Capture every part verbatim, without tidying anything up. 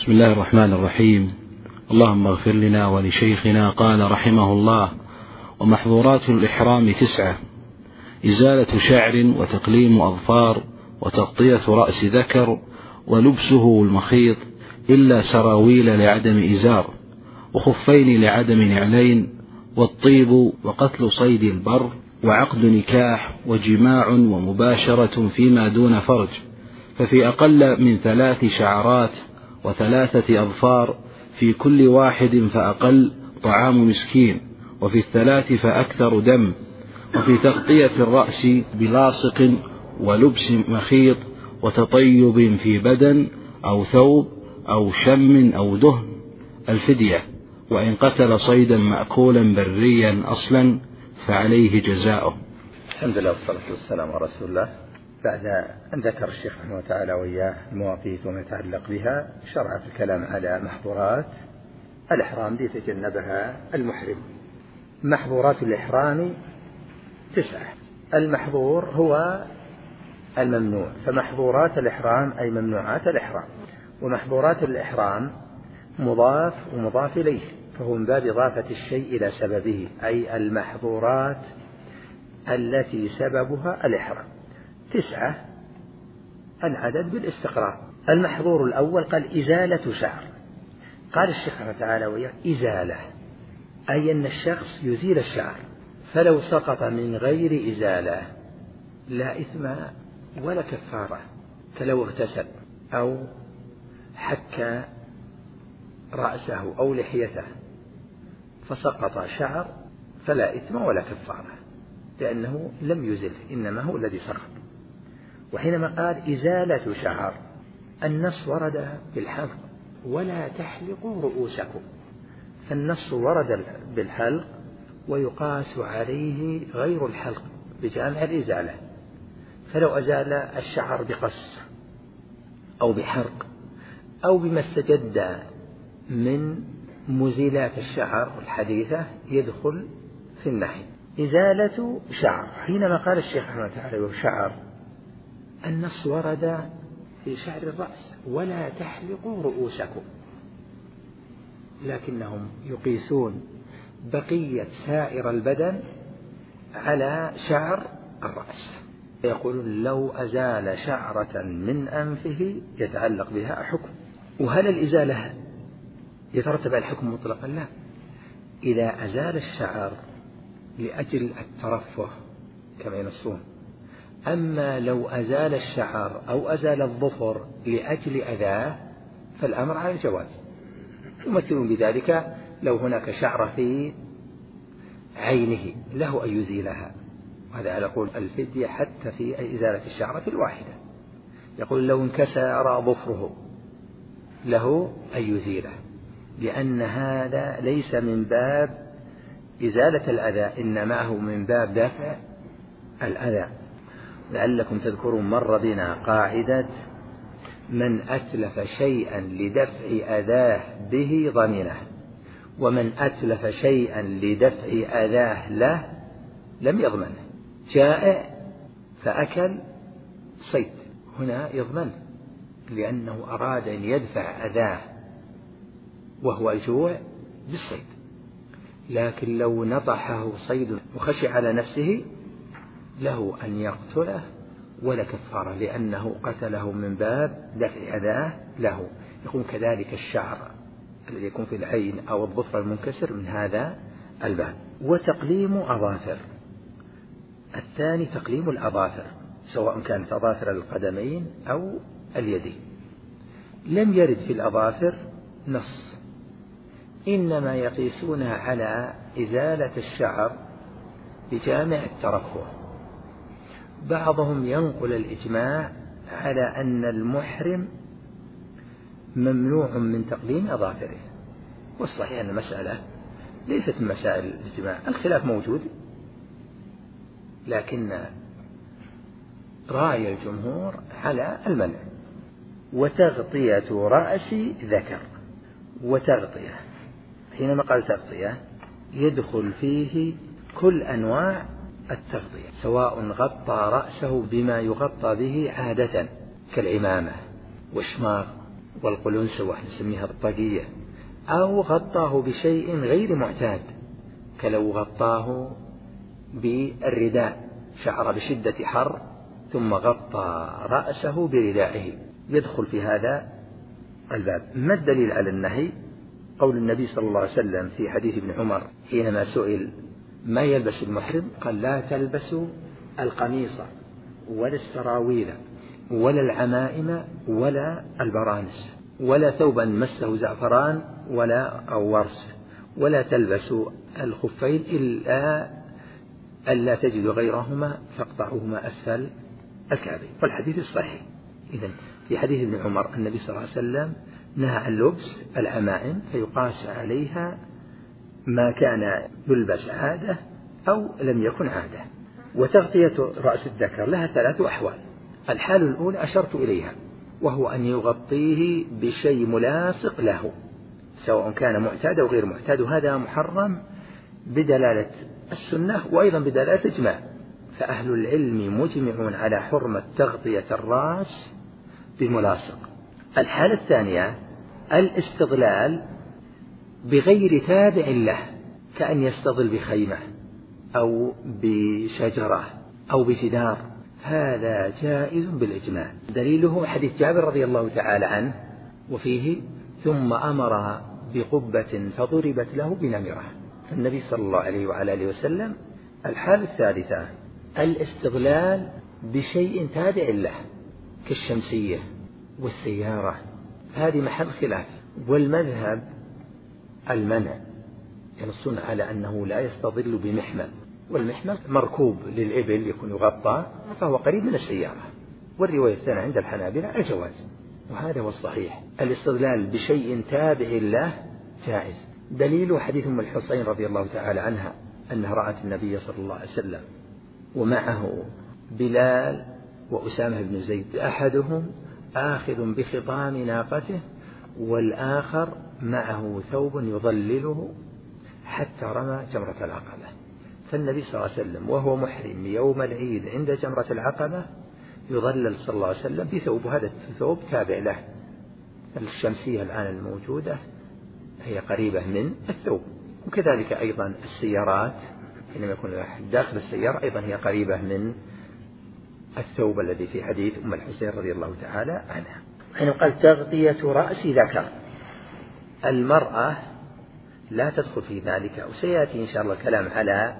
بسم الله الرحمن الرحيم. اللهم اغفر لنا ولشيخنا. قال رحمه الله: ومحظورات الإحرام تسعة: إزالة شعر، وتقليم أظفار، وتغطية رأس ذكر، ولبسه المخيط إلا سراويل لعدم إزار، وخفين لعدم نعلين، والطيب، وقتل صيد البر، وعقد نكاح، وجماع ومباشرة فيما دون فرج، ففي أقل من ثلاث شعرات وثلاثة أظفار في كل واحد فأقل طعام مسكين، وفي الثلاث فأكثر دم، وفي تغطية الرأس بلاصق ولبس مخيط وتطيب في بدن أو ثوب أو شم أو دهن الفدية، وإن قتل صيدا مأكولا بريا أصلا فعليه جزاؤه. الحمد لله والصلاة والسلام على رسول الله. بعد أن ذكر الشيخ رحمه الله تعالى وإياه المواقيت وما يتعلق بها، شرع في الكلام على محظورات الإحرام ليتجنبها المحرم. محظورات الإحرام تسعة. المحظور هو الممنوع، فمحظورات الإحرام أي ممنوعات الإحرام. ومحظورات الإحرام مضاف ومضاف إليه، فهو من باب إضافة الشيء إلى سببه، أي المحظورات التي سببها الإحرام. تسعة العدد بالاستقراء. المحظور الأول قال إزالة شعر. قال الشيخ رحمه تعالى وإياه إزالة، أي أن الشخص يزيل الشعر، فلو سقط من غير إزالة لا إثم ولا كفارة، كلو اغتسل أو حك رأسه أو لحيته فسقط شعر فلا إثم ولا كفارة، لأنه لم يزله، إنما هو الذي سقط. وحينما قال إزالة شعر، النص ورد بالحلق: ولا تحلقوا رؤوسكم، فالنص ورد بالحلق ويقاس عليه غير الحلق بجامع الإزالة. فلو أزال الشعر بقص أو بحرق أو بما استجد من مزيلات الشعر الحديثة يدخل في النحي. إزالة شعر، حينما قال الشيخ رحمه الله تعالى وشعر، النص ورد في شعر الرأس: ولا تحلقوا رؤوسكم، لكنهم يقيسون بقية سائر البدن على شعر الرأس، يقولون لو أزال شعرة من أنفه يتعلق بها حكم. وهل الإزالة يترتب على الحكم مطلقا؟ لا، إذا أزال الشعر لأجل الترفه كما ينصون. أما لو أزال الشعر أو أزال الظفر لأجل أذاه فالأمر على الجواز. يمثلون بذلك لو هناك شعرة في عينه له أن يزيلها، وهذا على قول الفدية حتى في إزالة الشعرة الواحدة. يقول لو انكسر ظفره له أن يزيله، لأن هذا ليس من باب إزالة الأذى، إنما هو من باب دفع الأذى. لعلكم تذكرون مر بنا قاعدة: من أتلف شيئا لدفع أذاه به ضمنه، ومن أتلف شيئا لدفع أذاه له لم يضمنه. جائع فأكل صيد، هنا يضمنه لأنه أراد أن يدفع أذاه وهو الجوع بالصيد. لكن لو نطحه صيد وخشي على نفسه له أن يقتله ولا كفارة، لأنه قتله من باب دفع أذاه له. يكون كذلك الشعر الذي يكون في العين أو الظفر المنكسر من هذا الباب. وتقليم أظافر، الثاني تقليم الأظافر، سواء كانت أظافر القدمين أو اليدين. لم يرد في الأظافر نص، إنما يقيسونها على إزالة الشعر بجامع الترفه. بعضهم ينقل الإجماع على أن المحرم ممنوع من تقليم أظافره، والصحيح أن المسألة ليست من مسائل الإجماع، الخلاف موجود، لكن رأي الجمهور على المنع. وتغطية رأس ذكر، وتغطية حينما قال تغطية يدخل فيه كل أنواع التغطية، سواء غطى رأسه بما يغطى به عادة كالعمامة والشماغ والقلنسوة واحنا نسميها الطاقية، أو غطاه بشيء غير معتاد، كلو غطاه بالرداء، شعر بشدة حر ثم غطى رأسه بردائه، يدخل في هذا الباب. ما الدليل على النهي؟ قول النبي صلى الله عليه وسلم في حديث ابن عمر حينما سئل ما يلبس المحرم قال لا تلبسوا القميص ولا السراويل ولا العمائم ولا البرانس ولا ثوبا مسه زعفران ولا أو ورس، ولا تلبسوا الخفين إلا ألا تجدوا غيرهما فاقطعوهما أسفل الكعبين. والحديث الصحيح. إذن في حديث ابن عمر النبي صلى الله عليه وسلم نهى عن لبس العمائم، فيقاس عليها ما كان يلبس عادة أو لم يكن عادة. وتغطية رأس الذكر لها ثلاث أحوال. الحال الأولى أشرت إليها، وهو أن يغطيه بشيء ملاصق له سواء كان معتاد أو غير معتاد، وهذا محرم بدلالة السنة وأيضا بدلالة الإجماع، فأهل العلم مجمعون على حرمة تغطية الرأس بملاصق. الحالة الثانية الاستظلال بغير تابع له، كأن يستظل بخيمة أو بشجرة أو بجدار، هذا جائز بالإجماع. دليله حديث جابر رضي الله تعالى عنه وفيه ثم أمر بقبة فضربت له بنمرة، النبي صلى الله عليه وعلى آله وسلم. الحالة الثالثة الاستغلال بشيء تابع له كالشمسية والسيارة، هذه محل خلاف، والمذهب المنع، ينصون على أنه لا يستظل بمحمل، والمحمل مركوب للإبل يكون يغطى فهو قريب من السيارة. والرواية الثانية عند الحنابلة الجواز، وهذا هو الصحيح. الاستظلال بشيء تابع له جائز. دليل حديث أم الحسين رضي الله تعالى عنها أنها رأت النبي صلى الله عليه وسلم ومعه بلال وأسامة بن زيد، أحدهم آخذ بخطام ناقته والآخر معه ثوب يظلله حتى رمى جمرة العقبة. فالنبي صلى الله عليه وسلم وهو محرم يوم العيد عند جمرة العقبة يظلل صلى الله عليه وسلم بثوب، هذا الثوب تابع له. الشمسية الآن الموجودة هي قريبة من الثوب، وكذلك أيضا السيارات حينما يكون داخل السيارة أيضا هي قريبة من الثوب الذي في حديث أم الحسين رضي الله تعالى عنها. حين قال تغطية رأس ذكر، المرأة لا تدخل في ذلك، وسيأتي إن شاء الله كلام على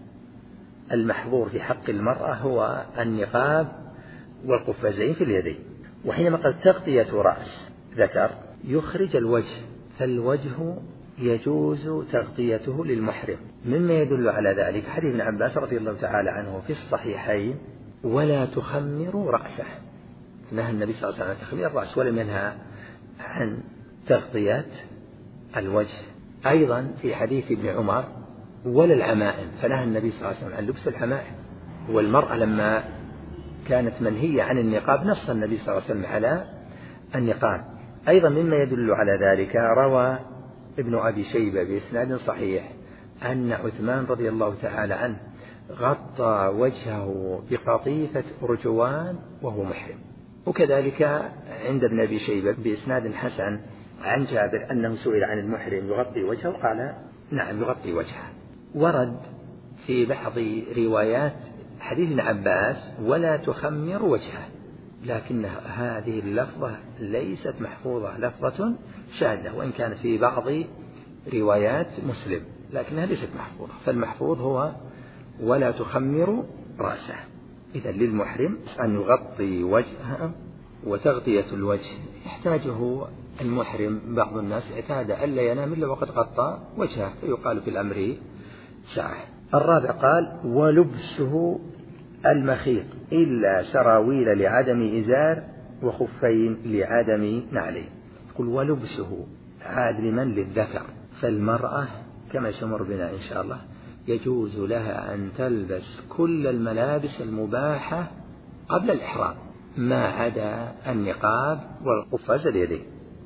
المحظور في حق المرأة هو النقاب والقفازين في اليدين. وحينما قال تغطية رأس ذكر يخرج الوجه، فالوجه يجوز تغطيته للمحرم. مما يدل على ذلك حديث ابن عباس رضي الله تعالى عنه في الصحيحين ولا تخمروا رأسه، نهى النبي صلى الله عليه وسلم عن تخمير الرأس ولم ينهى عن تغطية الوجه. أيضا في حديث ابن عمر ولا العمائم، فنهى النبي صلى الله عليه وسلم عن لبس العمائم. والمرأة لما كانت منهية عن النقاب نص النبي صلى الله عليه وسلم على النقاب. أيضا مما يدل على ذلك روى ابن أبي شيبة بإسناد صحيح أن عثمان رضي الله تعالى عنه غطى وجهه بقطيفة أرجوان وهو محرم. وكذلك عند ابن أبي شيبة بإسناد حسن عن جابر أنه سئل عن المحرم يغطي وجهه قال نعم يغطي وجهه. ورد في بعض روايات حديث ابن عباس ولا تخمر وجهه، لكن هذه اللفظة ليست محفوظة، لفظة شاذة وإن كانت في بعض روايات مسلم، لكنها ليست محفوظة. فالمحفوظ هو ولا تخمر رأسه. إذا للمحرم أن يغطي وجهه، وتغطية الوجه يحتاجه المحرم. بعض الناس اعتاد ألا ينام إلا وقد غطى وجهه، فيقال في الأمر ساعة. الرابع قال ولبسه المخيط إلا سراويل لعدم إزار وخفين لعدم نعلين. يقول ولبسه عاد لمن؟ للذكر. فالمرأة كما سيمر بنا إن شاء الله يجوز لها أن تلبس كل الملابس المباحة قبل الإحرام ما عدا النقاب والقفاز اليدين.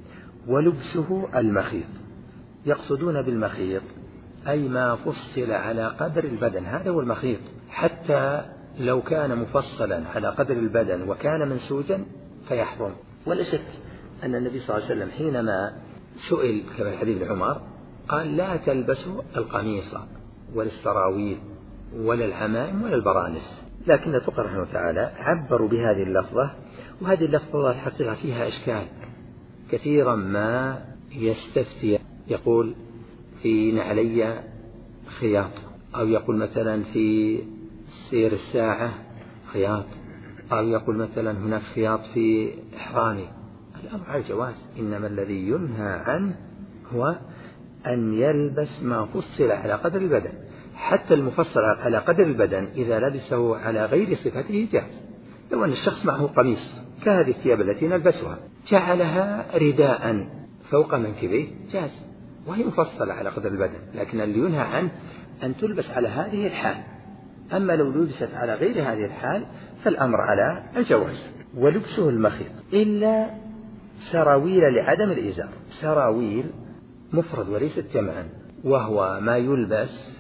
ولبسه المخيط، يقصدون بالمخيط أي ما فصل على قدر البدن، هذا هو المخيط. حتى لو كان مفصلا على قدر البدن وكان منسوجا فيحرم. ولا شك أن النبي صلى الله عليه وسلم حينما سئل كما في حديث ابن عمر قال لا تلبسوا القميص ولا السراويل ولا العمائم ولا البرانس، لكن الفقهاء رحمه الله تعالى عبروا بهذه اللفظة، وهذه اللفظة الحقيقة فيها إشكال كثيرا ما يستفتي، يقول في نعلي خياط، أو يقول مثلا في سير الساعة خياط، أو يقول مثلا هناك خياط في إحرامي. الأمر على الجواز، إنما الذي ينهى عنه هو أن يلبس ما فصل على قدر البدن، حتى المفصل على قدر البدن إذا لبسه على غير صفته جاز. لو أن الشخص معه قميص كهذه الثياب التي نلبسها جعلها رداء فوق منكبيه جاز، وهي مفصلة على قدر البدن، لكن اللي ينهى عنه أن تلبس على هذه الحال. أما لو لبست على غير هذه الحال فالأمر على الجواز. ولبسه المخيط إلا سراويل لعدم الإزار. سراويل مفرد وليست جمعا، وهو ما يلبس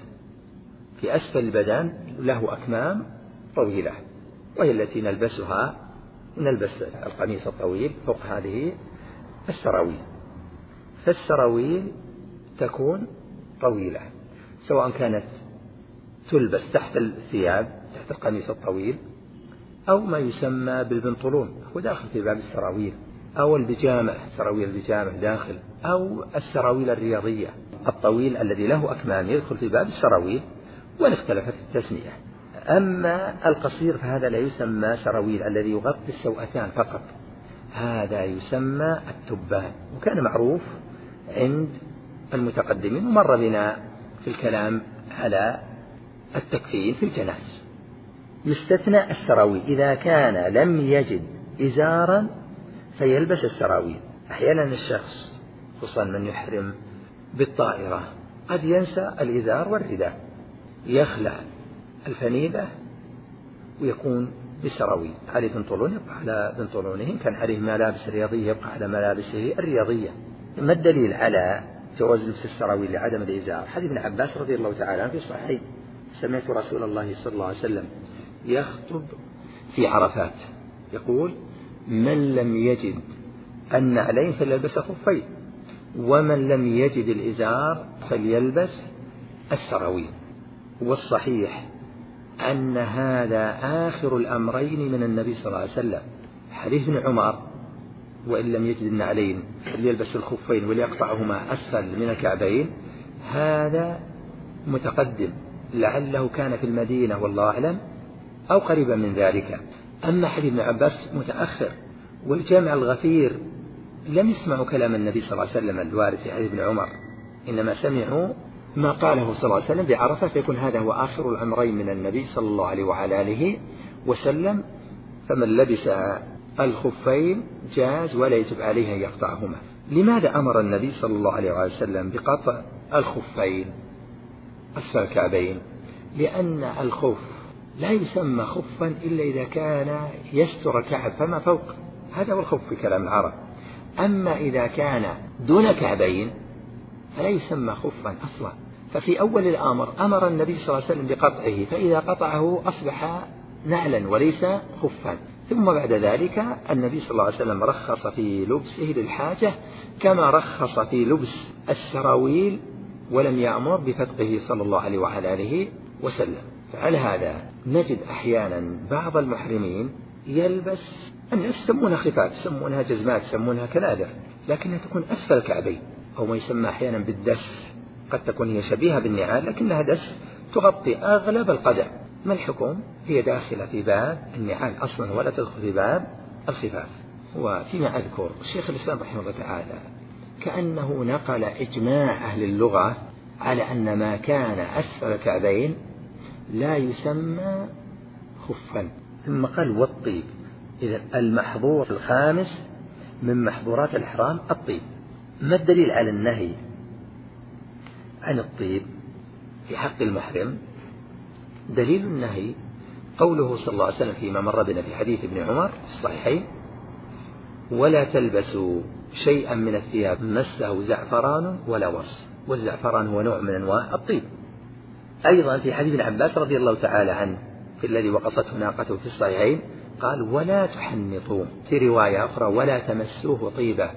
في أسفل البدن له أكمام طويلة، وهي التي نلبسها، نلبس القميص الطويل فوق هذه السراويل. فالسراويل تكون طويلة، سواء كانت تلبس تحت الثياب تحت القميص الطويل، أو ما يسمى بالبنطلون هو داخل في باب السراويل، أو البجامة سراويل البجامة داخل، أو السراويل الرياضية الطويل الذي له أكمام يدخل في باب السراويل، وإن اختلفت التسمية. أما القصير فهذا لا يسمى سراويل، الذي يغطي السوأتان فقط هذا يسمى التبان، وكان معروف عند المتقدمين، ومر بنا في الكلام على التكفين في الجنائز. يستثنى السراويل إذا كان لم يجد إزارا فيلبس السراويل. أحيانا الشخص خصوصا من يحرم بالطائرة قد ينسى الإزار والرداء، يخلع الفنيدة ويكون بالسراويل، عليه بنطلون يبقى على بنطلونه، كان عليه ملابس رياضية يبقى على ملابسه الرياضية. ما الدليل على جواز لبس السراويل لعدم الإزار؟ حديث ابن عباس رضي الله تعالى عنه في الصحيح: سمعت رسول الله صلى الله عليه وسلم يخطب في عرفات يقول: من لم يجد النعلين فليلبس خفين، ومن لم يجد الإزار فليلبس السراويل. والصحيح أن هذا آخر الأمرين من النبي صلى الله عليه وسلم. حديث ابن عمر: وإن لم يجد النعلين فليلبس الخفين وليقطعهما أسفل من الكعبين، هذا متقدم، لعله كان في المدينة والله أعلم أو قريبا من ذلك. أما حديث ابن عباس متأخر، والجامع الغفير لم يسمعوا كلام النبي صلى الله عليه وسلم الوارد في حديث ابن عمر، إنما سمعوا ما قاله صلى الله عليه وسلم بعرفة، فيكون هذا هو آخر الأمرين من النبي صلى الله عليه وعلى آله وسلم. فمن لبس الخفين جاز ولا يجب عليه أن يقطعهما. لماذا أمر النبي صلى الله عليه وعلى وسلم بقطع الخفين أسفل الكعبين؟ لأن الخف لا يسمى خفا إلا إذا كان يستر كعب فما فوق، هذا هو الخف في كلام العرب. أما إذا كان دون كعبين فلا يسمى خفا أصلا. ففي أول الأمر أمر النبي صلى الله عليه وسلم بقطعه، فإذا قطعه أصبح نعلا وليس خفا. ثم بعد ذلك النبي صلى الله عليه وسلم رخص في لبسه للحاجة، كما رخص في لبس السراويل ولم يأمر بفتقه صلى الله عليه وعلى آله وسلم. فعلى هذا نجد أحيانا بعض المحرمين يلبس، الناس يسمونها خفاف، يسمونها جزمات، يسمونها كنادر، لكنها تكون أسفل الكعبين، أو ما يسمى أحيانا بالدس، قد تكون هي شبيهة بالنعال لكنها دس تغطي أغلب القدم. ما الحكم؟ هي داخلة في باب النعال أصلا ولا تدخل في باب الخفاف. وفيما أذكر الشيخ الإسلام رحمه الله تعالى كأنه نقل إجماع أهل اللغة على أن ما كان أسفل الكعبين لا يسمى خفا. ثم قال: والطيب. إذا المحظور الخامس من محظورات الإحرام الطيب. ما الدليل على النهي عن الطيب في حق المحرم؟ دليل النهي قوله صلى الله عليه وسلم فيما مر بنا في حديث ابن عمر في الصحيحين: ولا تلبسوا شيئا من الثياب مسه زعفران ولا ورس. والزعفران هو نوع من أنواع الطيب. أيضا في حديث ابن عباس رضي الله تعالى عنه في الذي وقصته ناقته في الصحيحين: قال ولا تحنطوا، في رواية أخرى ولا تمسوه طيبا.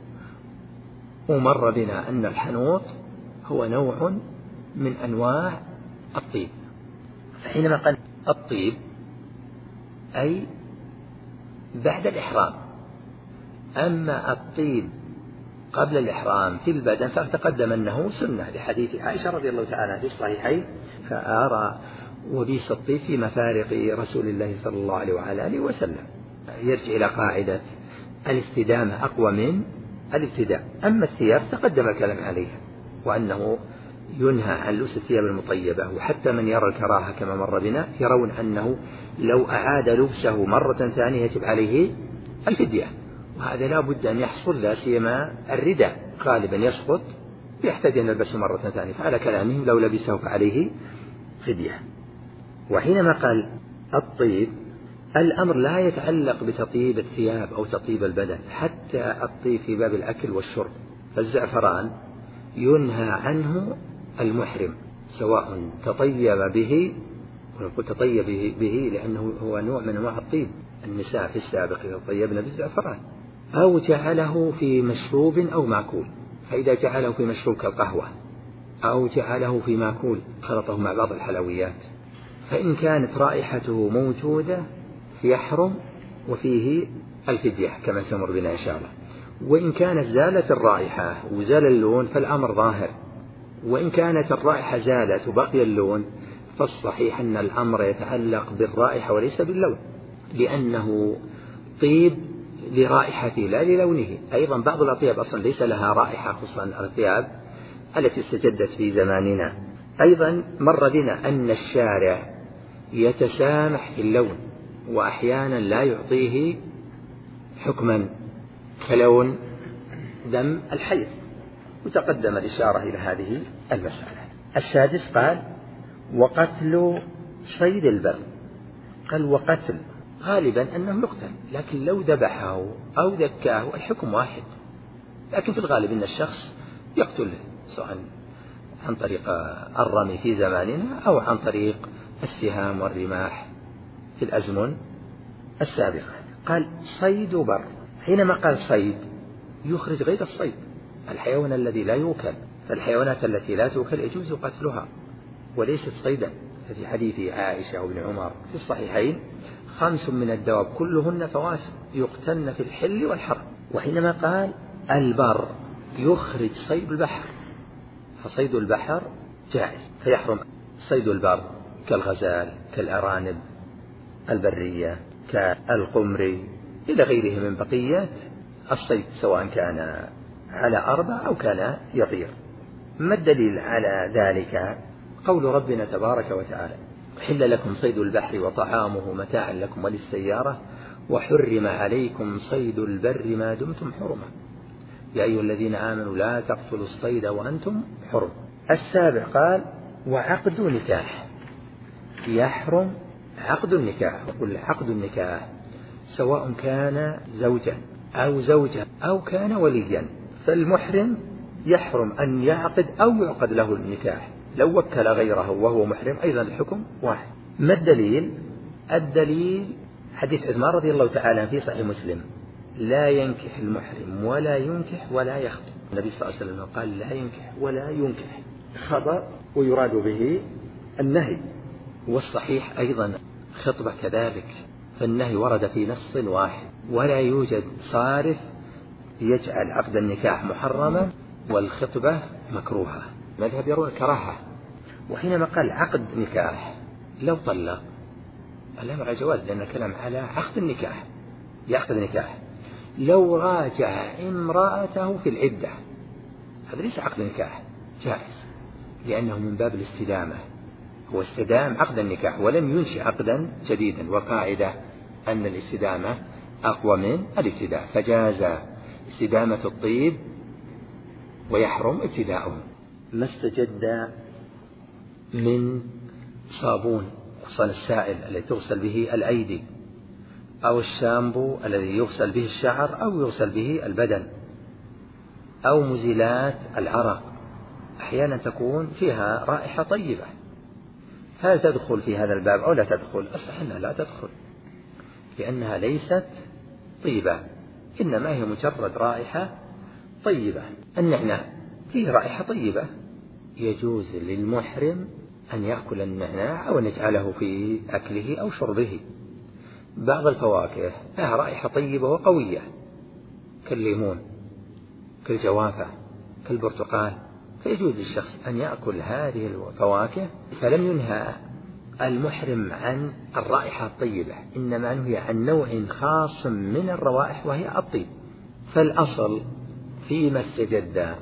ومر بنا أن الحنوط هو نوع من أنواع الطيب. فحينما قال الطيب أي بعد الإحرام. أما الطيب قبل الإحرام في البدن فتقدم أنه سنة لحديث عائشة رضي الله تعالى في الصحيحين: فأرى وبيس الطيب في مفارق رسول الله صلى الله عليه وعلى آله وسلم. يرجع إلى قاعدة الاستدامة أقوى من الابتداء. أما الثياب تقدم الكلام عليها، وأنه ينهى عن لبس الثياب المطيبة، وحتى من يرى الكراهة كما مر بنا يرون أنه لو أعاد لبسه مرة ثانية يجب عليه الفدية، وهذا لا بد أن يحصل، لا سيما الرداء غالبا يسقط يحتاج أن يلبسه مرة ثانية، فعلى كلامهم لو لبسه فعليه فدية. وحينما قال الطيب الأمر لا يتعلق بتطيب الثياب أو تطيب البدن، حتى الطيب في باب الأكل والشرب. فالزعفران ينهى عنه المحرم سواء تطيب به، ونقول تطيب به لأنه هو نوع من أنواع الطيب، النساء في السابق يطيبن بالزعفران، أو جعله في مشروب أو مأكول. فإذا جعله في مشروب كالقهوة أو جعله في مأكول خلطه مع بعض الحلويات، فإن كانت رائحته موجودة يحرم وفيه الفدية كما سمر بنا إن شاء الله. وإن كانت زالت الرائحة وزال اللون فالأمر ظاهر، وإن كانت الرائحة زالت وبقي اللون فالصحيح أن الأمر يتعلق بالرائحة وليس باللون، لأنه طيب لرائحته لا للونه. أيضا بعض الأطياب أصلا ليس لها رائحة، خصوصا الأطياب التي استجدت في زماننا. أيضا مر بنا أن الشارع يتسامح في اللون، وأحيانا لا يعطيه حكما كلون دم الحيض، وتقدم الإشارة إلى هذه المسألة. السادس قال وقتل صيد البر. قال وقتل غالبا أنه يقتل، لكن لو ذبحه أو ذكاه الحكم واحد، لكن في الغالب أن الشخص يقتله سواء عن طريق الرمي في زماننا أو عن طريق السهام والرماح في الأزمن السابقة. قال صيد بر. حينما قال صيد يخرج غير الصيد، الحيوان الذي لا يوكل، فالحيوانات التي لا توكل يجوز قتلها وليست صيدا. في حديث عائشة وابن عمر في الصحيحين: خمس من الدواب كلهن فواسق يقتلن في الحل والحرم. وحينما قال البر يخرج صيد البحر، فصيد البحر جائز، فيحرم صيد البر كالغزال كالأرانب البرية كالقمر إلى غيره من بقية الصيد، سواء كان على أربع أو كان يطير. ما الدليل على ذلك؟ قول ربنا تبارك وتعالى: حل لكم صيد البحر وطعامه متاعا لكم وللسيارة وحرم عليكم صيد البر ما دمتم حرما يا أيها الذين آمنوا لا تقتلوا الصيد وأنتم حرم. السابع قال وعقد نكاح. يحرم عقد النكاح، وقل عقد النكاح سواء كان زوجا أو زوجة أو كان وليا، فالمحرم يحرم أن يعقد أو يعقد له النكاح. لو وكل غيره وهو محرم أيضا الحكم واحد. ما الدليل؟ الدليل حديث عثمان رضي الله تعالى في صحيح مسلم: لا ينكح المحرم ولا ينكح ولا يخطب. النبي صلى الله عليه وسلم قال لا ينكح ولا ينكح، خطأ ويراد به النهي. والصحيح أيضا خطبة كذلك، فالنهي ورد في نص واحد، ولا يوجد صارف يجعل عقد النكاح محرما والخطبة مكروهة. مذهب يرون الكراهة. وحينما قال عقد نكاح لو طلق الأمر جواز، لأن كلام على عقد النكاح يعقد نكاح. لو راجع امرأته في العدة هذا ليس عقد نكاح جائز، لأنه من باب الاستدامة، هو استدام عقد النكاح ولم ينشئ عقدا جديدا، والقاعدة أن الاستدامة أقوى من الابتداء، فجاز استدامة الطيب ويحرم ابتداؤه. ما استجد من صابون، خصوصا السائل الذي تغسل به الأيدي، أو الشامبو الذي يغسل به الشعر أو يغسل به البدن، أو مزيلات العرق، أحيانا تكون فيها رائحة طيبة، هل تدخل في هذا الباب أو لا تدخل؟ الصحيح أنها لا تدخل، لأنها ليست طيبة، إنما هي مجرد رائحة طيبة. النعناع فيه رائحة طيبة، يجوز للمحرم أن يأكل النعناع أو أن يجعله في أكله أو شربه. بعض الفواكه لها رائحة طيبة وقوية كالليمون كالجوافة كالبرتقال، فيجوز للشخص أن يأكل هذه الفواكه. فلم ينهى المحرم عن الرائحة الطيبة، إنما نهي عن نوع خاص من الروائح وهي الطيب. فالأصل فيما استجد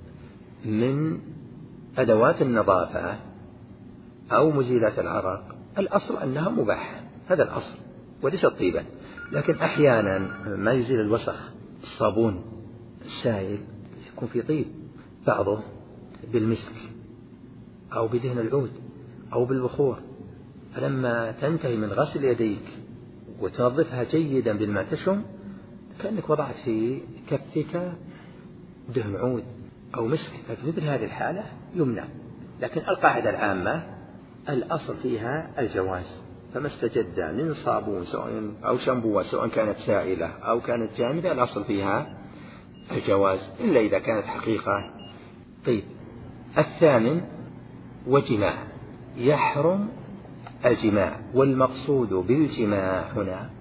من أدوات النظافة أو مزيلات العرق الأصل أنها مباحة، هذا الأصل وليس طيبا. لكن أحيانا ما يزيل الوسخ الصابون السائل يكون في طيب، بعضه بالمسك أو بدهن العود أو بالبخور، فلما تنتهي من غسل يديك وتنظفها جيدا بالماء تشم كأنك وضعت في كفك دهن عود أو مسك، ففي مثل هذه الحالة يمنع. لكن القاعدة العامة الأصل فيها الجواز، فما استجد من صابون سواء أو شامبو سواء كانت سائلة أو كانت جامدة الأصل فيها الجواز، إلا إذا كانت حقيقة طيب. الثامن وجماع، يحرم الجماع، والمقصود بالجماع هنا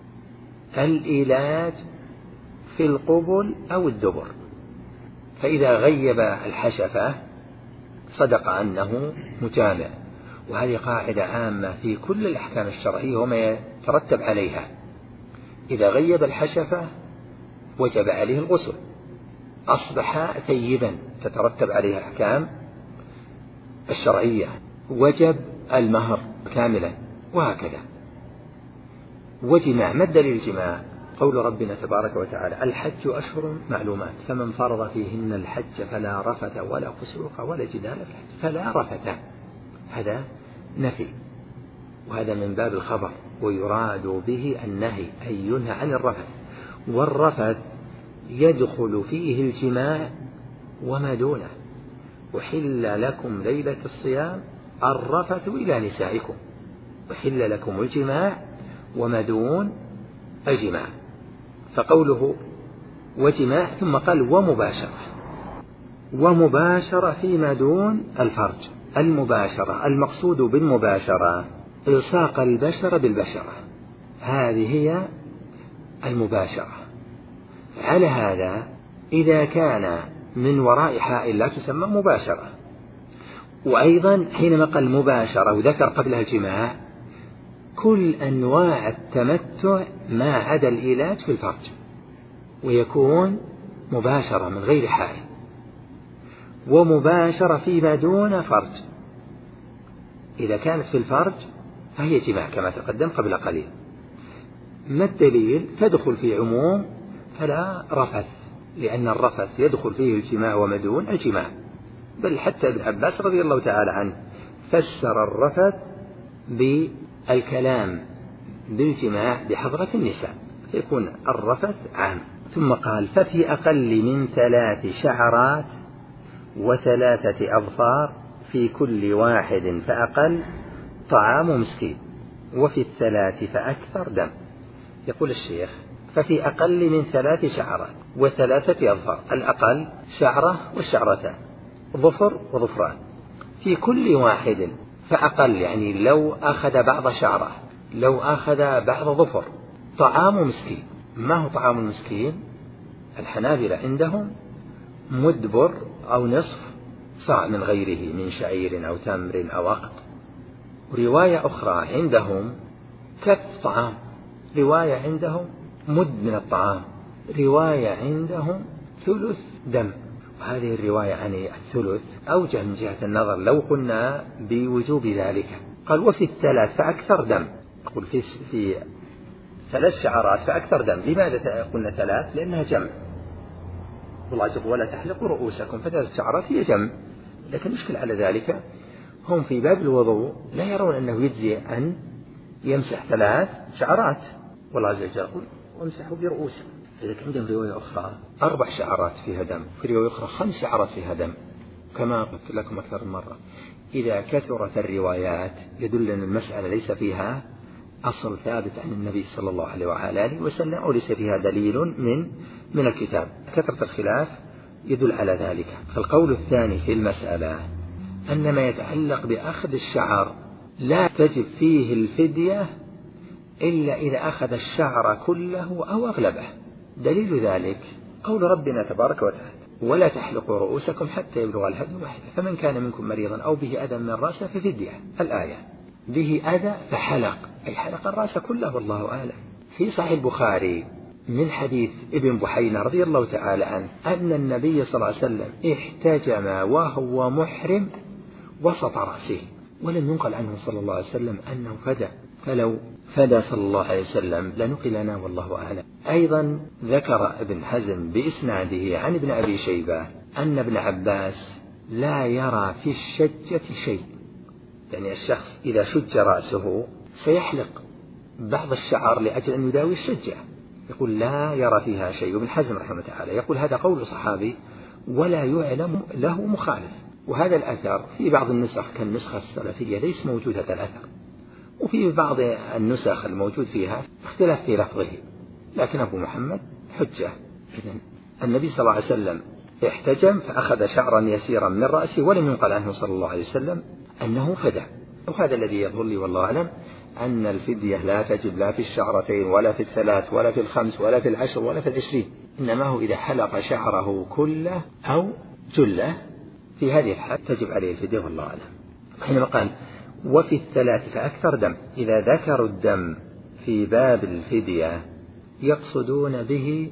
الإيلاج في القبل أو الدبر، فإذا غيب الحشفة صدق أنه مجامع، وهذه قاعدة عامة في كل الأحكام الشرعية وما يترتب عليها. إذا غيب الحشفة وجب عليه الغسل، أصبح ثيبا تترتب عليه الأحكام الشرعية، وجب المهر كاملا، وهكذا. وجماع، ما الدليل الجماع؟ قول ربنا تبارك وتعالى الحج أشهر معلومات فمن فرض فيهن الحج فلا رفث ولا فسوق ولا جدال في الحج. فلا رفث هذا نفي، وهذا من باب الخبر، ويراد به النهي أي ينهى عن الرفث. والرفث يدخل فيه الجماع وما دونه. وحل لكم ليلة الصيام الرفث إلى نسائكم، وحل لكم الجماع وما دون الجماع. فقوله وجماع ثم قال ومباشرة، ومباشرة فيما دون الفرج. المباشرة المقصود بالمباشرة إلصاق البشرة بالبشرة، هذه هي المباشرة. على هذا إذا كان من وراء حائل لا تسمى مباشرة. وأيضا حينما قال مباشرة وذكر قبلها الجماع كل أنواع التمتع ما عدا الإيلاج في الفرج، ويكون مباشرة من غير حائل. ومباشرة فيما دون فرج، إذا كانت في الفرج فهي جماع كما تقدم قبل قليل. ما الدليل؟ تدخل في عموم فلا رفث، لأن الرفث يدخل فيه الجماع وما دون الجماع. بل حتى ابن عباس رضي الله تعالى عنه فسر الرفث بالكلام بالجماع بحضرة النساء، فيكون الرفث عام. ثم قال ففي أقل من ثلاث شعرات وثلاثة أظفار في كل واحد فأقل طعام مسكين، وفي الثلاث فأكثر دم. يقول الشيخ ففي أقل من ثلاث شعرات وثلاثة أظفار، الأقل شعرة والشعرتان، ظفر وظفران، في كل واحد فأقل يعني لو أخذ بعض شعرة لو أخذ بعض ظفر طعام مسكين. ما هو طعام المسكين؟ الحنابلة عندهم مدبر أو نصف صاع من غيره من شعير أو تمر أو أقط. رواية أخرى عندهم كف طعام، رواية عندهم مد من الطعام، رواية عندهم ثلث دم. وهذه الرواية عن الثلث أوجه من جهة النظر لو قلنا بوجوب ذلك. قال وفي الثلاث فأكثر دم، قل في, في ثلاث شعرات فأكثر دم. لماذا قلنا ثلاث؟ لأنها جمع، والله ولا تحلقوا رؤوسكم، فثلاث شعرات هي جمع. لكن المشكلة على ذلك هم في باب الوضوء لا يرون أنه يجزي أن يمسح ثلاث شعرات، والله عز وجل يقول وامسحوا برؤوسكم. إذا كان عندهم رواية أخرى أربع شعرات فيها دم، في رواية أخرى خمس شعرات فيها دم، كما قلت لكم أكثر من مرة. إذا كثرت الروايات يدل أن المسألة ليس فيها أصل ثابت عن النبي صلى الله عليه وعلى آله وسلم، وليس فيها دليل من من الكتاب. كثرة الخلاف يدل على ذلك. فالقول الثاني في المسألة أن ما يتعلق بأخذ الشعر لا تجب فيه الفدية إلا إذا أخذ الشعر كله أو أغلبه. دليل ذلك قول ربنا تبارك وتعالى: ولا تحلقوا رؤوسكم حتى يبلغ الهدي محله، فمن كان منكم مريضا أو به أذى من رأسه ففدية. الآية به أذى فحلق، أي حلق الرأس كله والله أعلم. في صحيح البخاري من حديث ابن بحينة رضي الله تعالى عنه أن النبي صلى الله عليه وسلم احتجم وهو محرم وسط رأسه، ولم ينقل عنه صلى الله عليه وسلم أنه فدى، فلو فدى صلى الله عليه وسلم لنقل لنا والله أعلم. أيضا ذكر ابن حزم بإسناده عن ابن أبي شيبة أن ابن عباس لا يرى في الشجة شيء، يعني الشخص إذا شج رأسه سيحلق بعض الشعر لأجل أن يداوي الشجة، يقول لا يرى فيها شيء. وابن حزم رحمه الله تعالى يقول هذا قول صحابي ولا يعلم له مخالف. وهذا الأثر في بعض النسخ كالنسخة السلفية ليس موجود هذا الأثر، وفي بعض النسخ الموجود فيها اختلاف في لفظه، لكن أبو محمد حجة. إذن النبي صلى الله عليه وسلم احتجم فأخذ شعرا يسيرا من رأسه، ولم ينقل عنه صلى الله عليه وسلم أنه فدى. وهذا الذي يظهر لي والله أعلم أن الفدية لا تجب لا في الشعرتين ولا في الثلاث ولا في الخمس ولا في العشر ولا في العشرين، إنما هو إذا حلق شعره كله أو جله، في هذه الحال تجب عليه الفدية والله أعلم. حينما قال وفي الثلاث فأكثر دم، إذا ذكروا الدم في باب الفدية يقصدون به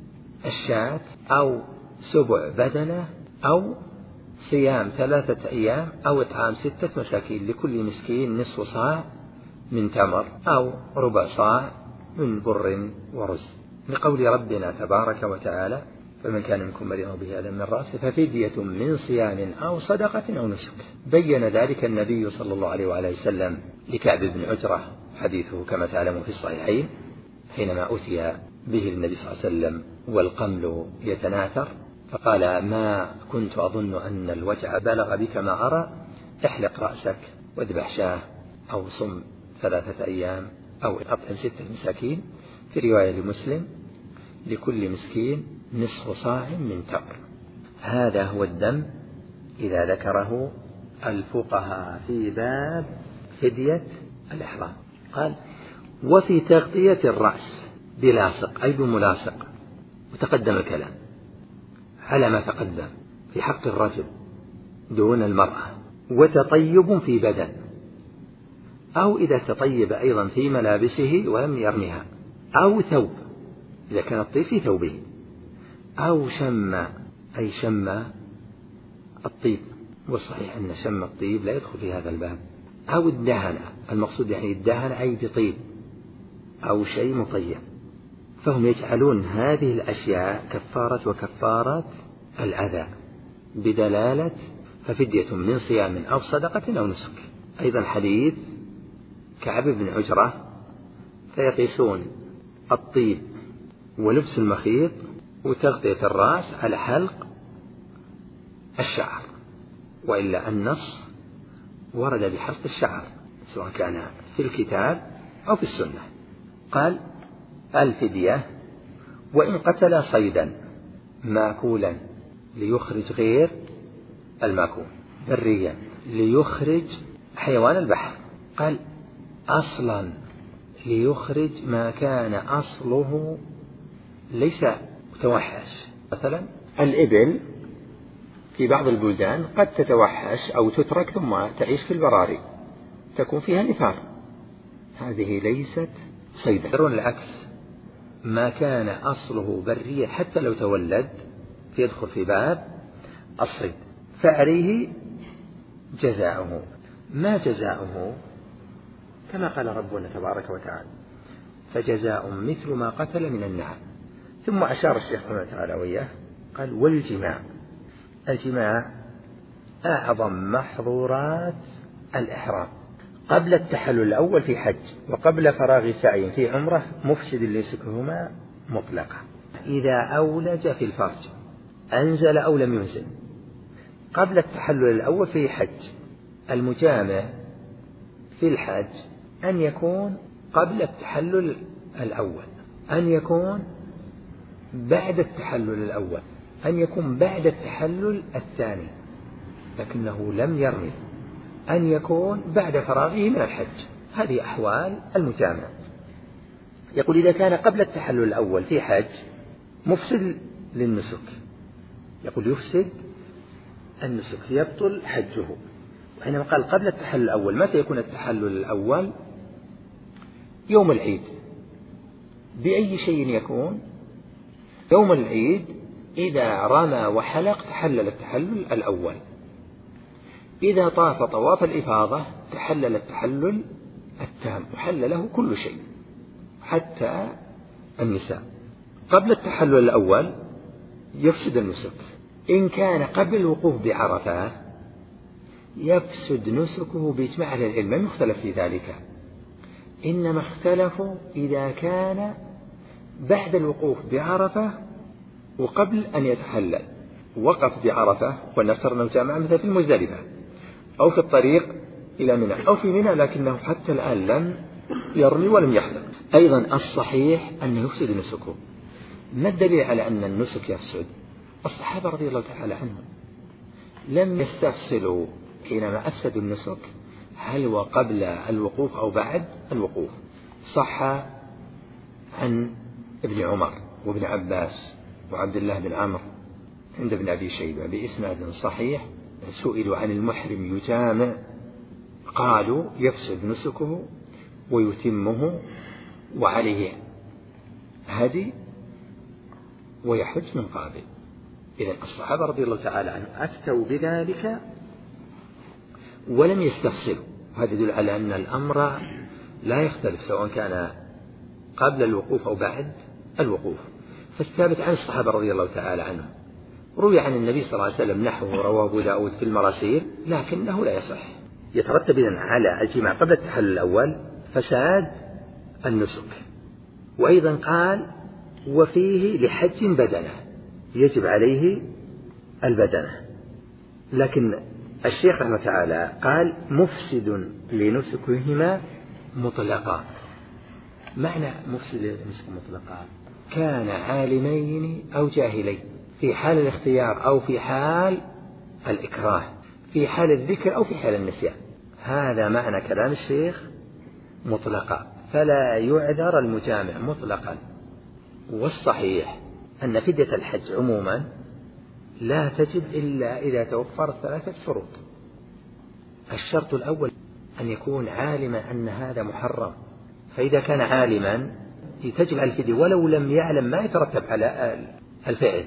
الشاة أو سبع بدنة أو صيام ثلاثة أيام أو إطعام ستة مساكين، لكل مسكين نصف صاع من تمر أو ربع صاع من بر ورز، لقول ربنا تبارك وتعالى: فمن كان منكم مريضا به أذى من رأسه ففدية من صيام أو صدقة أو نسك. بين ذلك النبي صلى الله عليه وآله وسلم لكعب بن عجرة، حديثه كما تعلمون في الصحيحين، حينما أتي به النبي صلى الله عليه وسلم والقمل يتناثر، فقال: ما كنت أظن أن الوجع بلغ بك ما أرى، احلق رأسك واذبح شاه أو صم ثلاثة أيام أو أطعم ستة مساكين. في رواية لمسلم: لكل مسكين نصف صاع من تمر. هذا هو الدم إذا ذكره الفقهاء في باب فدية الإحرام. قال: وفي تغطية الرأس بلاصق أي بملاصق، وتقدم الكلام على ما تقدم في حق الرجل دون المرأة، وتطيب في بدن، أو إذا تطيب أيضا في ملابسه ولم يرمها، أو ثوب إذا كان الطيب في ثوبه، أو شم أي شم الطيب، والصحيح أن شم الطيب لا يدخل في هذا الباب، أو الدهن، المقصود يعني الدهن أي بطيب أو شيء مطيب. فهم يجعلون هذه الأشياء كفارة وكفارة الأذى بدلالة ففدية من صيام أو صدقة أو نسك. أيضا حديث كعب بن عجرة: فيقيسون الطيب ولبس المخيط وتغطية الرأس على حلق الشعر، وإلا النص ورد بحلق الشعر سواء كان في الكتاب أو في السنة. قال: الفدية وإن قتل صيدا ماكولا ليخرج غير الماكول، بريا ليخرج حيوان البحر. قال: أصلا ليخرج ما كان أصله ليس متوحش. مثلا الإبل في بعض البلدان قد تتوحش أو تترك ثم تعيش في البراري تكون فيها نفار، هذه ليست صيدا. يرون العكس، ما كان أصله بريا حتى لو تولد فيدخل في باب الصيد، فعليه جزاؤه. ما جزاؤه؟ كما قال ربنا تبارك وتعالى: فجزاء مثل ما قتل من النعم. ثم أشار الشيخ رحمه الله تعالى وإياه قال: والجماع. الجماع أعظم محظورات الإحرام قبل التحلل الأول في حج وقبل فراغ سعي في عمرة مفسد لنسكهما مطلقة. إذا أولج في الفرج أنزل أو لم ينزل قبل التحلل الأول في حج. المجامع في الحج أن يكون قبل التحلل الأول، أن يكون بعد التحلل الأول، أن يكون بعد التحلل الثاني لكنه لم يرمي، أن يكون بعد فراغه من الحج. هذه أحوال المجامع. يقول إذا كان قبل التحلل الأول في حج مفسد للنسك، يقول يفسد النسك، يبطل حجه. وحينما قال قبل التحلل الأول، متى يكون التحلل الأول؟ يوم العيد. بأي شيء يكون؟ يوم العيد إذا رمى وحلق تحلل التحلل الأول. إذا طاف طواف الإفاضة تحلل التحلل التام، وحل له كل شيء حتى النساء. قبل التحلل الأول يفسد النسك. إن كان قبل الوقوف بعرفة يفسد نسكه بإجماع أهل العلم، لم يختلف في ذلك، إنما اختلفوا إذا كان بعد الوقوف بعرفة وقبل أن يتحلل، وقف بعرفة ونفترض أنه جامع مثل في المزدلفة أو في الطريق إلى منى أو في منى، لكنه حتى الآن لم يرمي ولم يحلق. أيضا الصحيح أنه يفسد نسكه. ما الدليل على أن النسك يفسد؟ الصحابة رضي الله تعالى عنهم لم يستفصلوا حينما أفسدوا النسك هل هو قبل الوقوف أو بعد الوقوف. صح عن ابن عمر وابن عباس وعبد الله بن عمرو عند ابن أبي شيبة بإسناد صحيح، سئلوا عن المحرم يجامع قالوا يفسد نسكه ويتمه وعليه هدي ويحج من قابل. إذن الصحابة رضي الله تعالى عنهم أفتوا بذلك ولم يستفصلوا. هذا يدل على أن الأمر لا يختلف سواء كان قبل الوقوف أو بعد الوقوف. فالثابت عن الصحابة رضي الله تعالى عنهم روي عن النبي صلى الله عليه وسلم نحوه رواه أبو داود في المراسيل، لكنه لا يصح. يترتب إذن على الجماع قبل التحلل الأول فساد النسك. وأيضا قال وفيه لحج بدنه، يجب عليه البدنة. لكن الشيخ رحمه الله تعالى قال مفسد لنسكهما مطلقا. معنى مفسد لنسك مطلقا كان عالمين أو جاهلين في حال الاختيار أو في حال الإكراه، في حال الذكر أو في حال النسيان. هذا معنى كلام الشيخ مطلقا، فلا يعذر المجامع مطلقا. والصحيح أن فدية الحج عموما لا تجب إلا إذا توفرت ثلاثة شروط. الشرط الأول أن يكون عالما أن هذا محرم، فإذا كان عالما تجب على الفدية ولو لم يعلم ما يترتب على الفعل.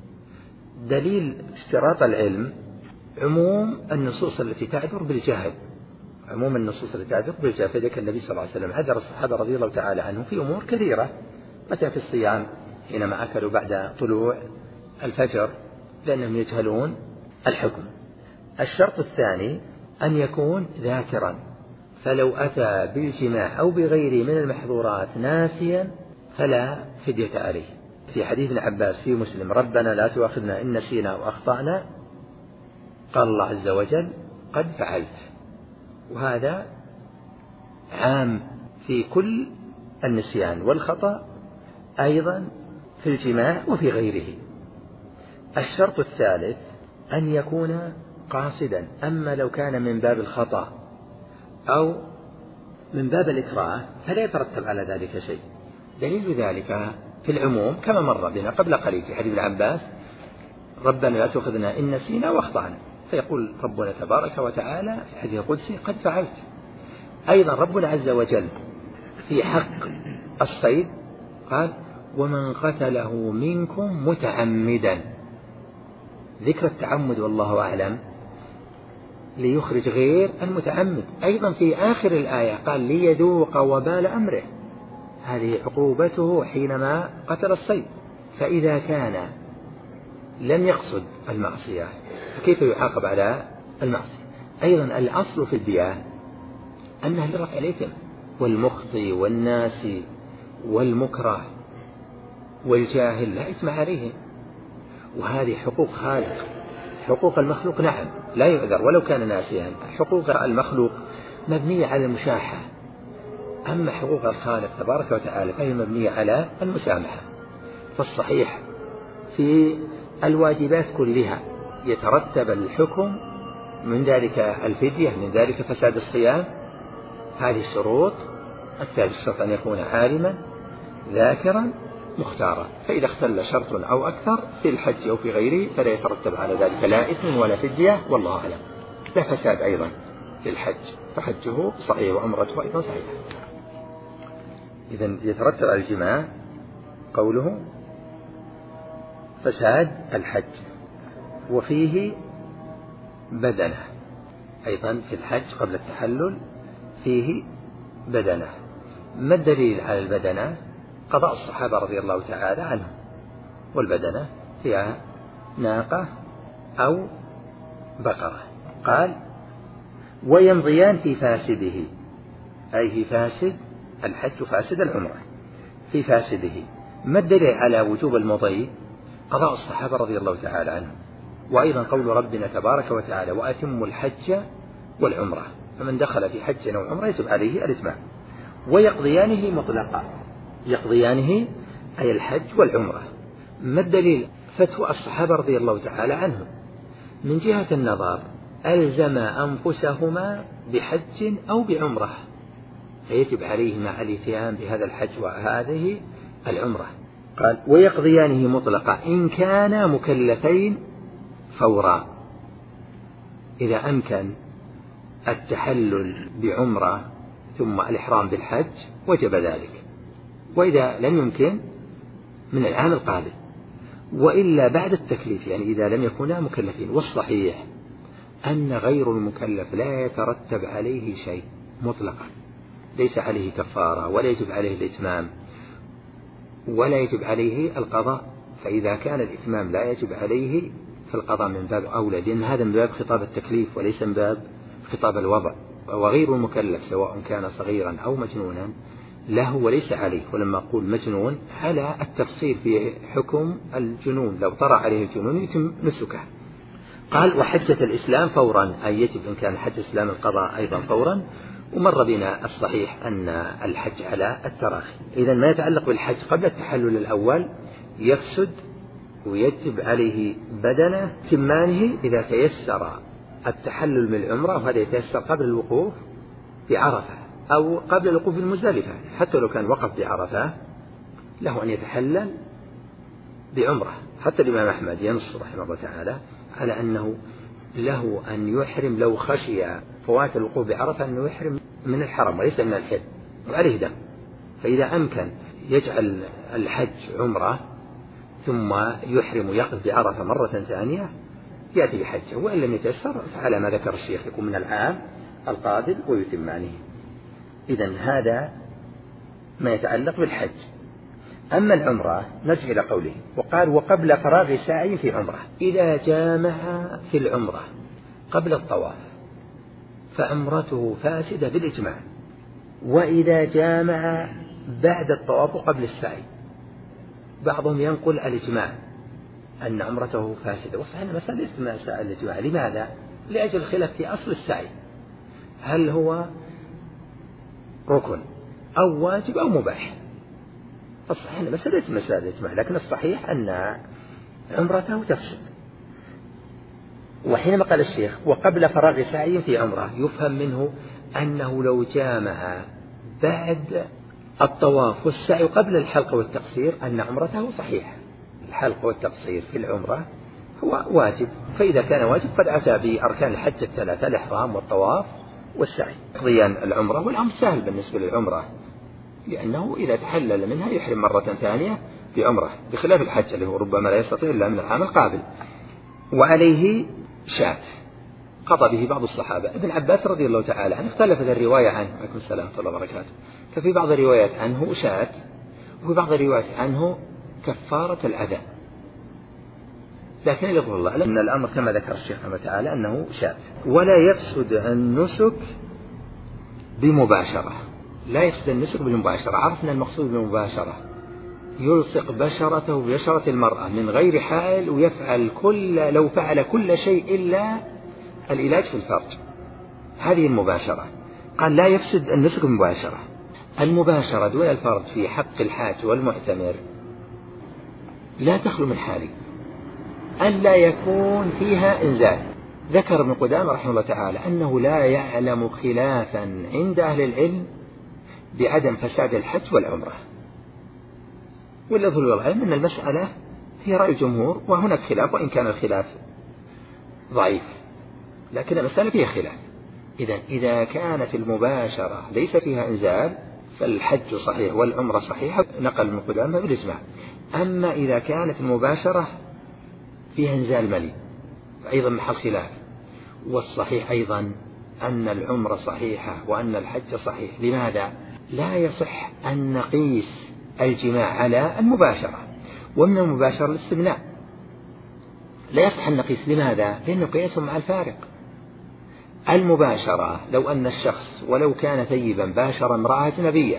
دليل اشتراط العلم عموم النصوص التي تعذر بالجهل، عموم النصوص التي تعذر بالجهل. فذلك النبي صلى الله عليه وسلم عذر الصحابة رضي الله تعالى عنهم في أمور كثيرة، متى في الصيام حينما أكلوا بعد طلوع الفجر لأنهم يجهلون الحكم. الشرط الثاني أن يكون ذاكرا، فلو أتى بالجماع أو بغيره من المحظورات ناسيا فلا فدية عليه. في حديث ابن عباس في مسلم ربنا لا تؤاخذنا إن نسينا أو أخطأنا، قال الله عز وجل قد فعلت. وهذا عام في كل النسيان والخطأ، أيضا في الجماع وفي غيره. الشرط الثالث أن يكون قاصدا، أما لو كان من باب الخطأ أو من باب الإكراه فلا يترتب على ذلك شيء. دليل ذلك في العموم كما مر بنا قبل قليل في حديث ابن عباس ربنا لا تؤاخذنا إن نسينا واخطأنا، فيقول ربنا تبارك وتعالى في الحديث القدسي قد فعلت. أيضا ربنا عز وجل في حق الصيد قال ومن قتله منكم متعمدا. ذكر التعمد والله أعلم ليخرج غير المتعمد. أيضا في آخر الآية قال ليذوق وبال أمره، هذه عقوبته حينما قتل الصيد. فإذا كان لم يقصد المعصية فكيف يعاقب على المعصية؟ أيضا الأصل في الدية أنها لرفع الإثم، والمخطئ والناسي والمكره والجاهل لا إثم عليهم، وهذه حقوق خالق. حقوق المخلوق نعم لا يعذر ولو كان ناسيا. حقوق المخلوق مبنية على المشاحة، أما حقوق الخالق تبارك وتعالى فهي مبنية على المسامحة. فالصحيح في الواجبات كلها يترتب الحكم، من ذلك الفدية، من ذلك فساد الصيام. هذه الشروط. الثالث الشرط أن يكون عالما ذاكرا مختارا، فإذا اختل شرط أو أكثر في الحج أو في غيره فلا يترتب على ذلك لا إثم ولا فدية، والله أعلم. لا فساد أيضا في الحج، فحجه صحيح وعمرته أيضا صحيحة. إذن يترتب على الجماع قوله فساد الحج، وفيه بدنه أيضا في الحج قبل التحلل فيه بدنه. ما الدليل على البدنه؟ قضاء الصحابة رضي الله تعالى عنهم، والبدنه هي ناقة أو بقرة. قال ويمضيان في فاسده، أي في فاسد الحج فاسد العمرة، في فاسده. ما الدليل على وجوب المضي؟ قضاء الصحابة رضي الله تعالى عنهم، وأيضا قول ربنا تبارك وتعالى وأتموا الحج والعمرة، فمن دخل في حج أو عمرة يجب عليه الإتمام. ويقضيانه مطلقا، يقضيانه أي الحج والعمرة. ما الدليل؟ فتوى الصحابة رضي الله تعالى عنهم من جهة النظر ألزم أنفسهما بحج أو بعمرة، فيجب عليهما الاتيان بهذا الحج وهذه العمرة. قال ويقضيانه مطلقا إن كانا مكلفين فورا، إذا أمكن التحلل بعمرة ثم الإحرام بالحج وجب ذلك، وإذا لم يمكن من العام القابل، وإلا بعد التكليف، يعني إذا لم يكونا مكلفين. والصحيح أن غير المكلف لا يترتب عليه شيء مطلقا، ليس عليه كفارة ولا يجب عليه الإتمام ولا يجب عليه القضاء. فإذا كان الإتمام لا يجب عليه فالقضاء من باب أولى، لأن هذا من باب خطاب التكليف وليس من باب خطاب الوضع. وغير المكلف سواء كان صغيرا أو مجنونا له وليس عليه. ولما أقول مجنون على التفصيل في حكم الجنون، لو طرأ عليه الجنون يتم نسكه. قال وحجة الإسلام فورا، أي يجب إن كان حج الإسلام القضاء أيضا فورا. ومر بنا الصحيح أن الحج على التراخي. إذا ما يتعلق بالحج قبل التحلل الأول يفسد ويجب عليه بدنه تمانه إذا تيسر التحلل من العمرة، وهذا يتيسر قبل الوقوف بعرفة أو قبل الوقوف بالمزدلفة. حتى لو كان وقف بعرفة له أن يتحلل بعمرة. حتى الإمام أحمد ينص رحمه الله تعالى على أنه له أن يحرم لو خشي فوات الوقوف بعرفة أنه يحرم من الحرم وليس من الحل وعليه دم. فإذا أمكن يجعل الحج عمرة ثم يحرم ويقف بعرفة مرة ثانية يأتي بحجه، وإن لم يتيسر فعلى ما ذكر الشيخ يكون من العام القابل ويتمانه. إذن هذا ما يتعلق بالحج. أما العمرة نرجع إلى قوله وقال وقبل فراغ سعي في عمرة، إذا جامع في العمرة قبل الطواف فعمرته فاسدة بالإجماع، وإذا جامع بعد الطواف قبل السعي بعضهم ينقل الإجماع أن عمرته فاسدة، وصحيح أن مسألة ليست مسألة الإجماع. لماذا؟ لأجل الخلاف في أصل السعي، هل هو ركن أو واجب أو مباح. الصحيح أن مسألة مسألة الإجماع، لكن الصحيح أن عمرته تفسد. وحينما قال الشيخ وقبل فراغ سعي في عمرة يفهم منه أنه لو جامع بعد الطواف والسعي قبل الحلق والتقصير أن عمرته صحيحة. الحلق والتقصير في العمرة هو واجب، فإذا كان واجب قد أتى بأركان الحج الثلاثة الإحرام والطواف والسعي قضيان العمرة. والأمر سهل بالنسبة للعمرة لأنه إذا تحلل منها يحرم مرة ثانية بعمرة، بخلاف الحج اللي هو ربما لا يستطيع إلا من العام القابل. وعليه شاة قضى به بعض الصحابة. ابن عباس رضي الله تعالى عنه اختلفت الرواية عنه عليكم السلام ورحمة الله وبركاته، ففي بعض الروايات عنه شاة وفي بعض الروايات عنه كفارة الأذى، لكن يظهر الله أن الأمر كما ذكر الشيخ رحمه الله تعالى أنه شاة. ولا يفسد النسك بمباشرة، لا يفسد النسك بالمباشرة. عرفنا المقصود بالمباشرة، يلصق بشرته ببشرة المرأة من غير حائل ويفعل كل لو فعل كل شيء إلا العلاج في الفرج، هذه المباشرة. قال لا يفسد النسك بالمباشرة. المباشرة دون الفرج في حق الحاج والمعتمر لا تخلو من حال ألا يكون فيها إنزال. ذكر ابن قدامة رحمه الله تعالى أنه لا يعلم خلافا عند أهل العلم بعدم فساد الحج والعمرة، والذي هو العلم أن المسألة هي رأي الجمهور، وهناك خلاف وإن كان الخلاف ضعيف، لكن المسألة فيها خلاف. إذا إذا كانت المباشرة ليس فيها إنزال فالحج صحيح والعمرة صحيحة، نقل ابن قدامة بالإجماع. أما إذا كانت المباشرة فيها إنزال ملي أيضا محل خلاف، والصحيح أيضا أن العمرة صحيحة وأن الحج صحيح. لماذا؟ لا يصح أن نقيس الجماع على المباشرة، ومن المباشرة الاستمناء لا يصح أن نقيس. لماذا؟ لأنه قياس مع الفارق. المباشرة لو أن الشخص ولو كان ثيبا باشر امرأة أجنبية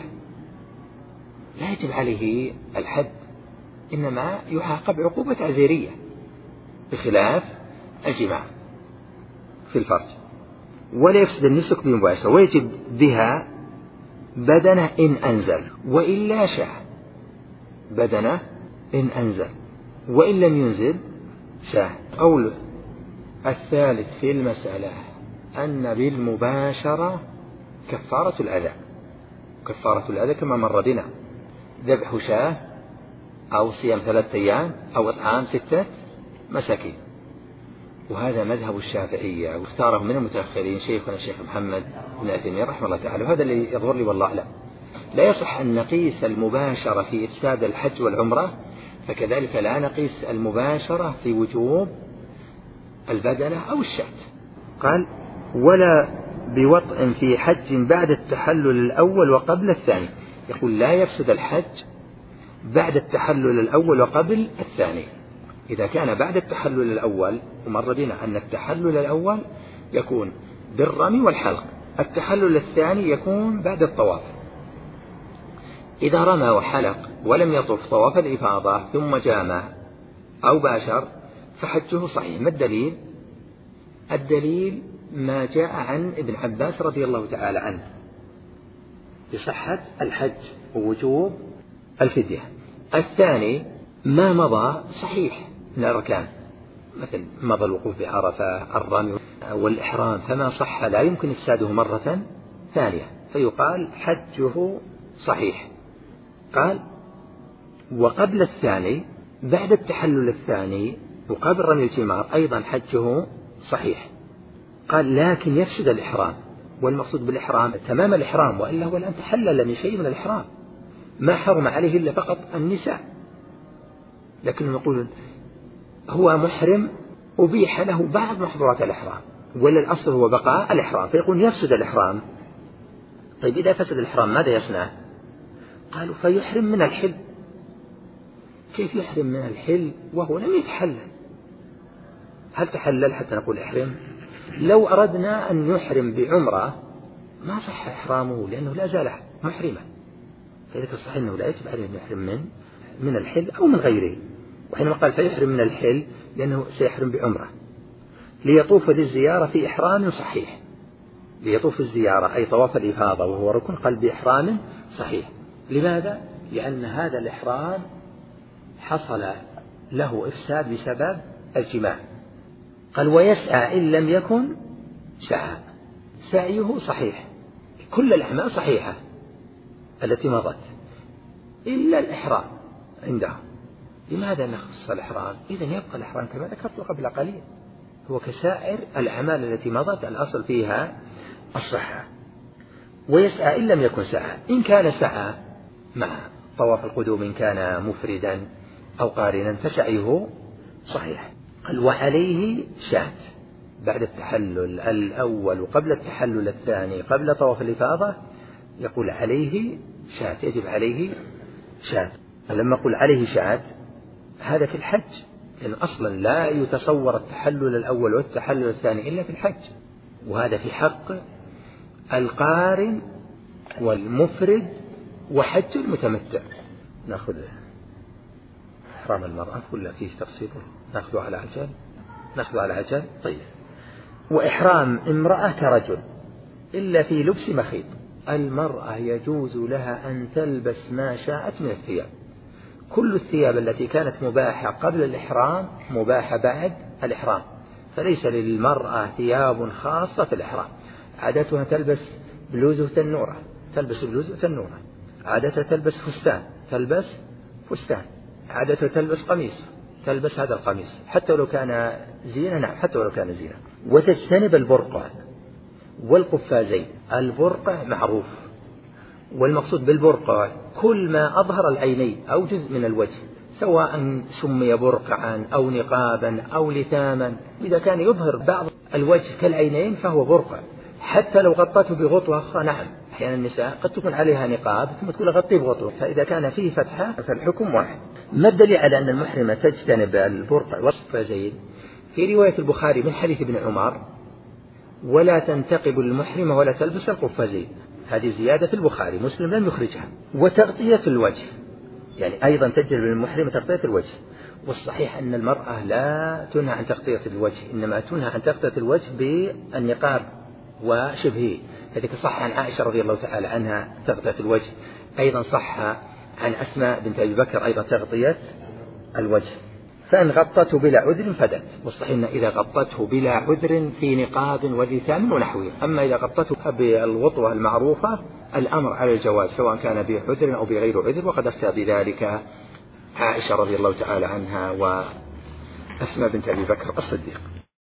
لا يجب عليه الحد، إنما يعاقب عقوبة تعزيرية، بخلاف الجماع في الفرج. ولا يفسد النسك بمباشرة، ويجب بها بدنه إن أنزل وإلا شاء، بدنه إن أنزل وإن لم ينزل شاء. قول الثالث في المسألة أن بالمباشرة كفارة الأذى، كفارة الأذى كما مر بنا، ذبح شاة أو صيام ثلاثة أيام أو إطعام ستة مساكين. وهذا مذهب الشافعية واختاره من المتأخرين شيخنا الشيخ محمد بن عثيمين رحمه الله تعالى، وهذا اللي يظهر لي والله أعلم. لا يصح أن نقيس المباشرة في إفساد الحج والعمرة، فكذلك لا نقيس المباشرة في وجوب البدنة أو الشاة. قال ولا بوطء في حج بعد التحلل الأول وقبل الثاني. يقول لا يفسد الحج بعد التحلل الأول وقبل الثاني. إذا كان بعد التحلل الأول، ومر بنا أن التحلل الأول يكون بالرمي والحلق، التحلل الثاني يكون بعد الطواف. إذا رمى وحلق ولم يطف طواف الإفاضة ثم جامع أو باشر فحجه صحيح. ما الدليل؟ الدليل ما جاء عن ابن عباس رضي الله تعالى عنه بصحة الحج ووجوب الفدية. الثاني ما مضى صحيح من الأركان، مثل مضى الوقوف بعرفة، الرمي والإحرام، فما صح لا يمكن إفساده مرة ثانية، فيقال حجه صحيح. قال وقبل الثاني بعد التحلل الثاني وقبل رمي الجمار أيضا حجه صحيح. قال لكن يفسد الإحرام، والمقصود بالإحرام تمام الإحرام، وإلا هو الآن تحلل من شيء من الإحرام، ما حرم عليه إلا فقط النساء، لكن نقول هو محرم أبيح له بعض محظورات الإحرام، ولا الأصل هو بقاء الإحرام، فيقول يفسد الإحرام. طيب إذا فسد الإحرام ماذا يصنع؟ قالوا فيحرم من الحل. كيف يحرم من الحل وهو لم يتحلل؟ هل تحلل حتى نقول احرم؟ لو أردنا أن يحرم بعمرة ما صح إحرامه لأنه لا زال محرما، فإذا صح أنه لا يجب عليه أن يحرم من من الحل أو من غيره. وحينما قال فيحرم من الحل لأنه سيحرم بعمرة ليطوف للزيارة في إحرام صحيح، ليطوف الزيارة أي طواف الإفاضة وهو ركن قال بإحرام صحيح. لماذا؟ لأن هذا الإحرام حصل له إفساد بسبب الجماع. قال ويسعى إن لم يكن سعى، سعيه صحيح، كل الأعمال صحيحة التي مضت إلا الإحرام عندها. لماذا نخص الإحرام؟ إذن يبقى الإحرام كما ذكرت قبل قليل، هو كسائر الأعمال التي مضت الأصل فيها الصحة. ويسعى إن لم يكن سعى، إن كان سعى مع طواف القدوم إن كان مفردا أو قارنا فسعيه صحيح. قال وعليه شاة بعد التحلل الأول وقبل التحلل الثاني قبل طواف الإفاضة، يقول عليه شاة، يجب عليه شاة. لما أقول عليه شاة هذا في الحج، لأن أصلا لا يتصور التحلل الأول والتحلل الثاني إلا في الحج، وهذا في حق القارن والمفرد وحج المتمتع. نأخذ إحرام المرأة ولا فيه تفصيل؟ نأخذه على عجل، نأخذه على عجل. طيب وإحرام امرأة كرجل إلا في لبس مخيط، المرأة يجوز لها أن تلبس ما شاءت من الثياب. كل الثياب التي كانت مباحة قبل الإحرام مباحة بعد الإحرام، فليس للمرأة ثياب خاصة في الإحرام. عادتها تلبس بلوزة تنورة تلبس بلوزة تنورة، عادتها تلبس فستان تلبس فستان، عادتها تلبس قميص تلبس هذا القميص حتى لو كان زينة، نعم حتى لو كان زينة. وتجتنب البرقع والقفازين. البرقع معروف، والمقصود بالبرقع كل ما أظهر العينين أو جزء من الوجه، سواء سمي برقعا أو نقابا أو لثاما. إذا كان يظهر بعض الوجه كالعينين فهو برقع، حتى لو غطته بغطوة أخرى. نعم أحيانا النساء قد تكون عليها نقاب ثم تقول غطيه بغطوة، فإذا كان فيه فتحة فالحكم واحد. ما الدليل على أن المحرمة تجتنب البرقع والقفازين؟ في رواية البخاري من حديث ابن عمر: ولا تنتقب المحرمة ولا تلبس القفازين. هذه زيادة في البخاري، مسلم لم يخرجها. وتغطية الوجه، يعني أيضا تجلب للمحرمة تغطية الوجه. والصحيح أن المرأة لا تنهى عن تغطية الوجه، إنما تنهى عن تغطية الوجه بالنقاب وشبهه. كذلك صح عن عائشة رضي الله تعالى عنها تغطية الوجه، أيضا صح عن أسماء بنت أبي بكر أيضا تغطية الوجه. فإن غطته بلا عذر فدت، والصحيح إن إذا غطته بلا عذر في نقاب ولثام ونحوه. أما إذا غطته بالغطوة المعروفة الأمر على الجواز سواء كان بعذر أو بغير عذر، وقد أفتى بذلك عائشة رضي الله تعالى عنها وأسماء بنت أبي بكر الصديق.